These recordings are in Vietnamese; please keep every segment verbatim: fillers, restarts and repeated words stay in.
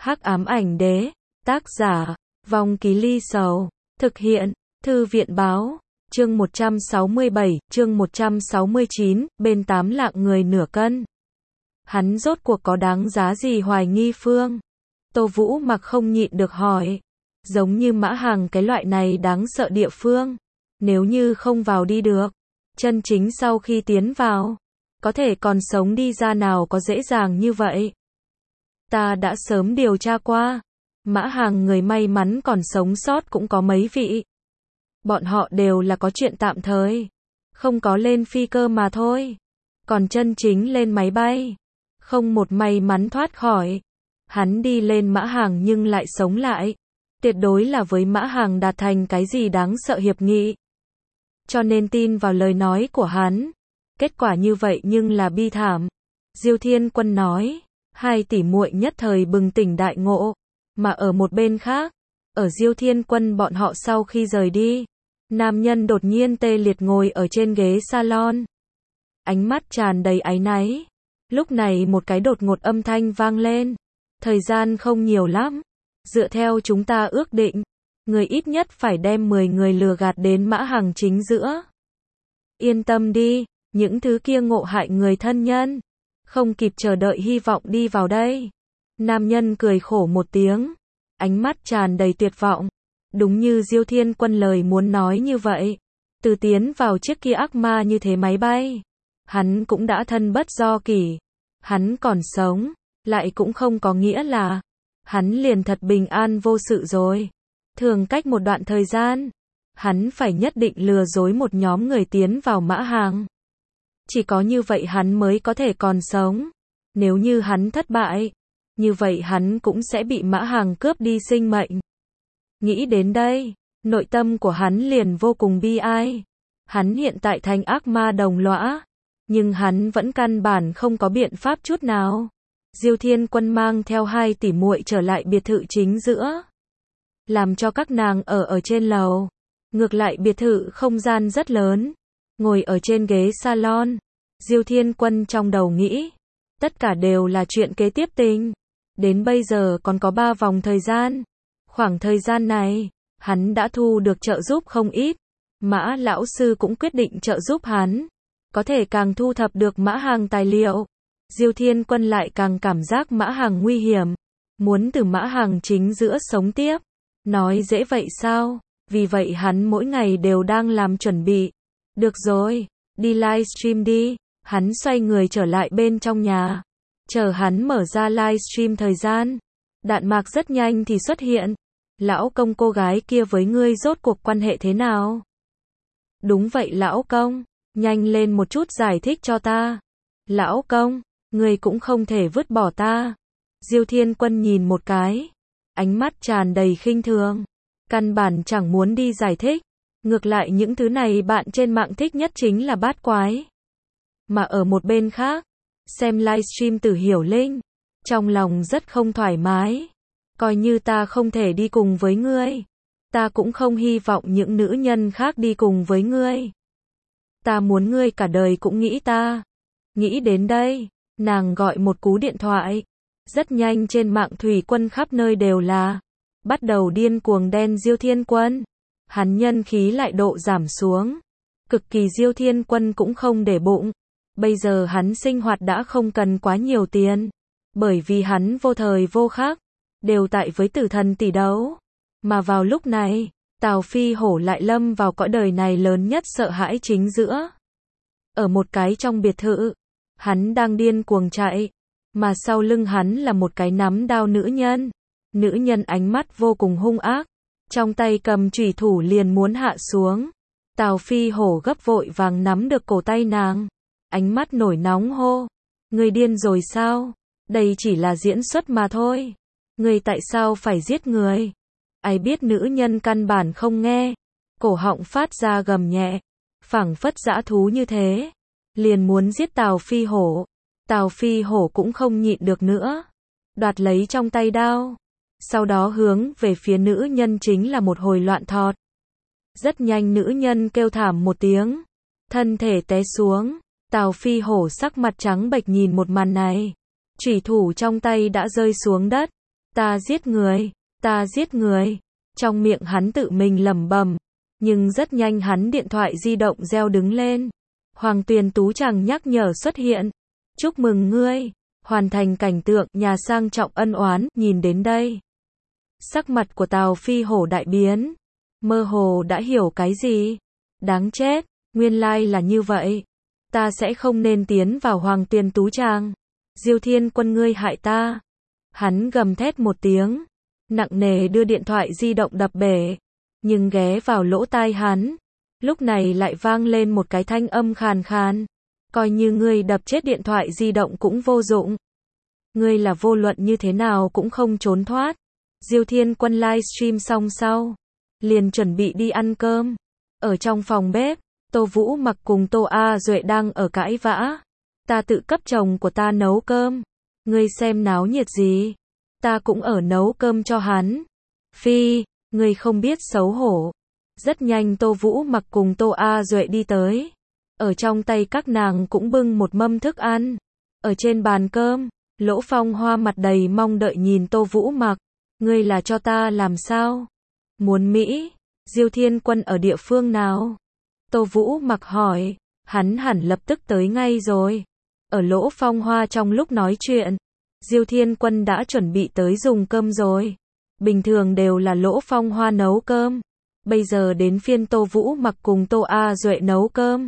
Hắc ám ảnh đế, tác giả, Vong Ký Ly Sầu, thực hiện, Thư viện báo, chương một trăm sáu mươi bảy, chương một trăm sáu mươi chín, bên tám lạng người nửa cân. Hắn rốt cuộc có đáng giá gì hoài nghi Phương? Tô Vũ Mặc không nhịn được hỏi. Giống như Mã Hằng cái loại này đáng sợ địa phương. Nếu như không vào đi được, chân chính sau khi tiến vào, có thể còn sống đi ra nào có dễ dàng như vậy. Ta đã sớm điều tra qua. Mã Hằng người may mắn còn sống sót cũng có mấy vị. Bọn họ đều là có chuyện tạm thời. Không có lên phi cơ mà thôi. Còn chân chính lên máy bay, không một may mắn thoát khỏi. Hắn đi lên Mã Hằng nhưng lại sống lại. Tuyệt đối là với Mã Hằng đạt thành cái gì đáng sợ hiệp nghị. Cho nên tin vào lời nói của hắn. Kết quả như vậy nhưng là bi thảm. Diêu Thiên Quân nói. Hai tỷ muội nhất thời bừng tỉnh đại ngộ. Mà ở một bên khác, ở Diêu Thiên Quân bọn họ sau khi rời đi, nam nhân đột nhiên tê liệt ngồi ở trên ghế salon. Ánh mắt tràn đầy áy náy. Lúc này một cái đột ngột âm thanh vang lên. Thời gian không nhiều lắm. Dựa theo chúng ta ước định, người ít nhất phải đem mười người lừa gạt đến Mã Hằng chính giữa. Yên tâm đi, những thứ kia ngộ hại người thân nhân, không kịp chờ đợi hy vọng đi vào đây. Nam nhân cười khổ một tiếng, ánh mắt tràn đầy tuyệt vọng. Đúng như Diêu Thiên Quân lời muốn nói như vậy. Từ tiến vào chiếc kia ác ma như thế máy bay, hắn cũng đã thân bất do kỷ. Hắn còn sống, lại cũng không có nghĩa là hắn liền thật bình an vô sự rồi. Thường cách một đoạn thời gian, hắn phải nhất định lừa dối một nhóm người tiến vào Mã Hằng. Chỉ có như vậy hắn mới có thể còn sống. Nếu như hắn thất bại, như vậy hắn cũng sẽ bị Mã Hằng cướp đi sinh mệnh. Nghĩ đến đây, nội tâm của hắn liền vô cùng bi ai. Hắn hiện tại thành ác ma đồng lõa, nhưng hắn vẫn căn bản không có biện pháp chút nào. Diêu Thiên Quân mang theo hai tỷ muội trở lại biệt thự chính giữa, làm cho các nàng ở ở trên lầu. Ngược lại biệt thự không gian rất lớn. Ngồi ở trên ghế salon, Diêu Thiên Quân trong đầu nghĩ, tất cả đều là chuyện kế tiếp tình. Đến bây giờ còn có ba vòng thời gian. Khoảng thời gian này, hắn đã thu được trợ giúp không ít. Mã lão sư cũng quyết định trợ giúp hắn, có thể càng thu thập được Mã Hằng tài liệu. Diêu Thiên Quân lại càng cảm giác Mã Hằng nguy hiểm, muốn từ Mã Hằng chính giữa sống tiếp. Nói dễ vậy sao? Vì vậy hắn mỗi ngày đều đang làm chuẩn bị. Được rồi, đi livestream đi. Hắn xoay người trở lại bên trong nhà. Chờ hắn mở ra livestream thời gian, đạn mạc rất nhanh thì xuất hiện. Lão công, cô gái kia với ngươi rốt cuộc quan hệ thế nào? Đúng vậy lão công, nhanh lên một chút giải thích cho ta. Lão công, ngươi cũng không thể vứt bỏ ta. Diêu Thiên Quân nhìn một cái, ánh mắt tràn đầy khinh thường, căn bản chẳng muốn đi giải thích. Ngược lại những thứ này bạn trên mạng thích nhất chính là bát quái. Mà ở một bên khác, xem livestream Tử Hiểu Linh, trong lòng rất không thoải mái. Coi như ta không thể đi cùng với ngươi, ta cũng không hy vọng những nữ nhân khác đi cùng với ngươi. Ta muốn ngươi cả đời cũng nghĩ ta. Nghĩ đến đây, nàng gọi một cú điện thoại. Rất nhanh trên mạng thủy quân khắp nơi đều là bắt đầu điên cuồng đen Diêu Thiên Quân. Hắn nhân khí lại độ giảm xuống. Cực kỳ Diêu Thiên Quân cũng không để bụng. Bây giờ hắn sinh hoạt đã không cần quá nhiều tiền. Bởi vì hắn vô thời vô khắc đều tại với tử thần tỷ đấu. Mà vào lúc này, Tào Phi Hổ lại lâm vào cõi đời này lớn nhất sợ hãi chính giữa. Ở một cái trong biệt thự, hắn đang điên cuồng chạy. Mà sau lưng hắn là một cái nắm đao nữ nhân. Nữ nhân ánh mắt vô cùng hung ác, trong tay cầm chủy thủ liền muốn hạ xuống. Tào Phi Hổ gấp vội vàng nắm được cổ tay nàng, ánh mắt nổi nóng hô. Ngươi điên rồi sao? Đây chỉ là diễn xuất mà thôi. Ngươi tại sao phải giết người? Ai biết nữ nhân căn bản không nghe. Cổ họng phát ra gầm nhẹ, phảng phất dã thú như thế. Liền muốn giết Tào Phi Hổ. Tào Phi Hổ cũng không nhịn được nữa, đoạt lấy trong tay đao. Sau đó hướng về phía nữ nhân chính là một hồi loạn thọt. Rất nhanh nữ nhân kêu thảm một tiếng, thân thể té xuống. Tào Phi Hổ sắc mặt trắng bệch nhìn một màn này. Chủy thủ trong tay đã rơi xuống đất. Ta giết người, ta giết người. Trong miệng hắn tự mình lẩm bẩm, nhưng rất nhanh hắn điện thoại di động reo đứng lên. Hoàng Tuyền Tú chàng nhắc nhở xuất hiện. Chúc mừng ngươi, hoàn thành cảnh tượng nhà sang trọng ân oán, nhìn đến đây. Sắc mặt của Tào Phi Hổ đại biến, mơ hồ đã hiểu cái gì. Đáng chết, nguyên lai là như vậy. Ta sẽ không nên tiến vào Hoàng Tuyền Tú chàng. Diêu Thiên Quân ngươi hại ta. Hắn gầm thét một tiếng, nặng nề đưa điện thoại di động đập bể, nhưng ghé vào lỗ tai hắn. Lúc này lại vang lên một cái thanh âm khàn khàn. Coi như ngươi đập chết điện thoại di động cũng vô dụng. Ngươi là vô luận như thế nào cũng không trốn thoát. Diêu Thiên Quân livestream xong sau, liền chuẩn bị đi ăn cơm. Ở trong phòng bếp, Tô Vũ Mặc cùng Tô A Duệ đang ở cãi vã. Ta tự cấp chồng của ta nấu cơm. Ngươi xem náo nhiệt gì? Ta cũng ở nấu cơm cho hắn. Phi, ngươi không biết xấu hổ. Rất nhanh Tô Vũ Mặc cùng Tô A Duệ đi tới. Ở trong tay các nàng cũng bưng một mâm thức ăn. Ở trên bàn cơm, Lỗ Phong Hoa mặt đầy mong đợi nhìn Tô Vũ Mặc. Ngươi là cho ta làm sao? Muốn Mỹ? Diêu Thiên Quân ở địa phương nào? Tô Vũ Mặc hỏi. Hắn hẳn lập tức tới ngay rồi. Ở Lỗ Phong Hoa trong lúc nói chuyện, Diêu Thiên Quân đã chuẩn bị tới dùng cơm rồi. Bình thường đều là Lỗ Phong Hoa nấu cơm. Bây giờ đến phiên Tô Vũ Mặc cùng Tô A Duệ nấu cơm.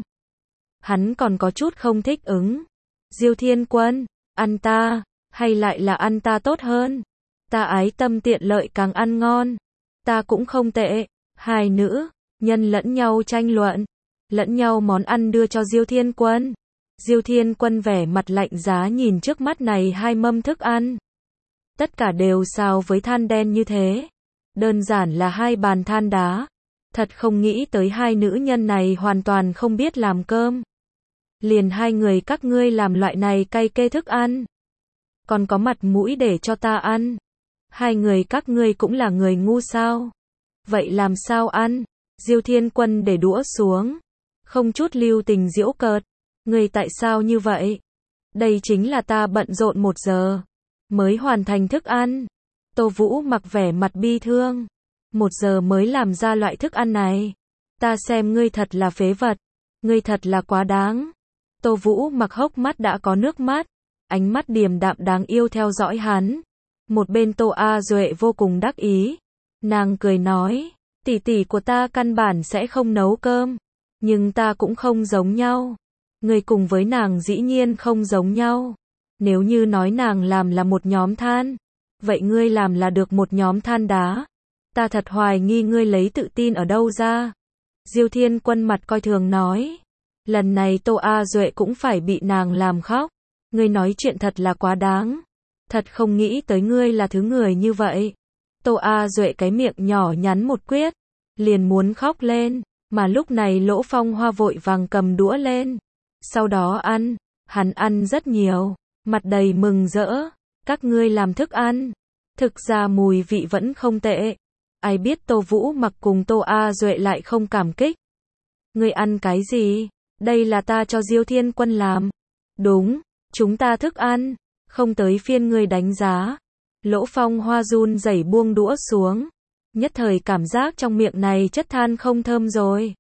Hắn còn có chút không thích ứng. Diêu Thiên Quân, ăn ta, hay lại là ăn ta tốt hơn? Ta ái tâm tiện lợi càng ăn ngon. Ta cũng không tệ. Hai nữ, nhân lẫn nhau tranh luận. Lẫn nhau món ăn đưa cho Diêu Thiên Quân. Diêu Thiên Quân vẻ mặt lạnh giá nhìn trước mắt này hai mâm thức ăn. Tất cả đều xào với than đen như thế. Đơn giản là hai bàn than đá. Thật không nghĩ tới hai nữ nhân này hoàn toàn không biết làm cơm. Liền hai người các ngươi làm loại này cay kê thức ăn. Còn có mặt mũi để cho ta ăn. Hai người các ngươi cũng là người ngu sao? Vậy làm sao ăn? Diêu Thiên Quân để đũa xuống. Không chút lưu tình giễu cợt. Ngươi tại sao như vậy? Đây chính là ta bận rộn một giờ mới hoàn thành thức ăn. Tô Vũ Mặc vẻ mặt bi thương. Một giờ mới làm ra loại thức ăn này. Ta xem ngươi thật là phế vật. Ngươi thật là quá đáng. Tô Vũ Mặc hốc mắt đã có nước mắt. Ánh mắt điềm đạm đáng yêu theo dõi hắn. Một bên Tô A Duệ vô cùng đắc ý. Nàng cười nói. Tỷ tỷ của ta căn bản sẽ không nấu cơm. Nhưng ta cũng không giống nhau. Ngươi cùng với nàng dĩ nhiên không giống nhau. Nếu như nói nàng làm là một nhóm than, vậy ngươi làm là được một nhóm than đá. Ta thật hoài nghi ngươi lấy tự tin ở đâu ra. Diêu Thiên Quân mặt coi thường nói. Lần này Tô A Duệ cũng phải bị nàng làm khóc. Ngươi nói chuyện thật là quá đáng. Thật không nghĩ tới ngươi là thứ người như vậy. Tô A Duệ cái miệng nhỏ nhắn một quyết, liền muốn khóc lên. Mà lúc này Lỗ Phong Hoa vội vàng cầm đũa lên. Sau đó ăn. Hắn ăn rất nhiều. Mặt đầy mừng rỡ. Các ngươi làm thức ăn. Thực ra mùi vị vẫn không tệ. Ai biết Tô Vũ Mặc cùng Tô A Duệ lại không cảm kích. Ngươi ăn cái gì? Đây là ta cho Diêu Thiên Quân làm. Đúng, chúng ta thức ăn. Không tới phiên ngươi đánh giá. Lỗ Phong Hoa run rẩy buông đũa xuống. Nhất thời cảm giác trong miệng này chất than không thơm rồi.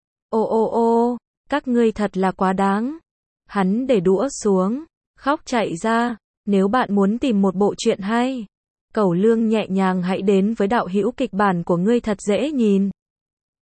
Ô ô ô, các ngươi thật là quá đáng. Hắn để đũa xuống, khóc chạy ra. Nếu bạn muốn tìm một bộ truyện hay, Cẩu Lương nhẹ nhàng hãy đến với đạo hữu kịch bản của ngươi thật dễ nhìn.